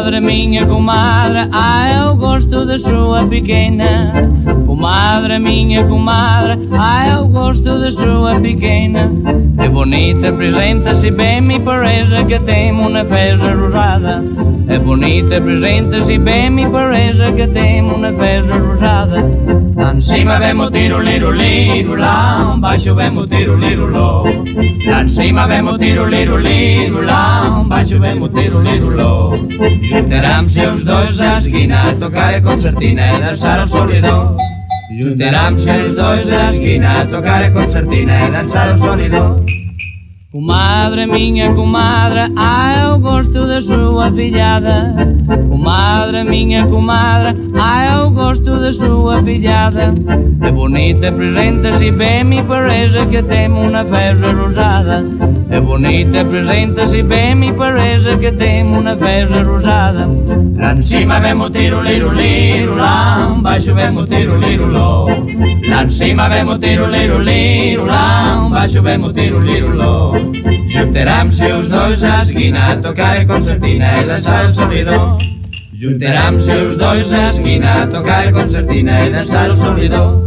Comadre, minha comadre, ai eu gosto da sua pequena. Comadre, minha comadre, ai eu gosto da sua pequena. É bonita, apresenta-se bem, me parece que tem uma festa rosada. É bonita, apresenta-se bem, me parece que tem uma festa rosada. Lá em cima vem o tiro-liro-liro, lá embaixo vem o tiro-liro-ló. Lá em cima vem o tiro-liro-liro, lá embaixo vem o tiro-liro-ló. Juntarão-se os dois à esquina a tocar a concertina e dançar ao solidão. Juntarão-se os dois à esquina a tocar a concertina e dançar ao solidão. Comadre, minha comadre, ai eu gosto da sua filhada. Comadre, minha comadre, ai eu gosto da sua filhada. É bonita, apresenta-se bem, me parece que tem uma festa rosada. É bonita, apresenta-se bem, me parece que tem uma festa rosada. Lá em cima vem o tiro-liro-liro, lá embaixo vem o tiro-liro-ló. Lá em cima vem o tiro-liro-liro, lá embaixo vem o tiro-liro-ló. Juntarão-se os dois à esquina a tocar a concertina e dançar o solidão. Juntarão-se os dois à esquina a tocar a concertina e dançar o solidão.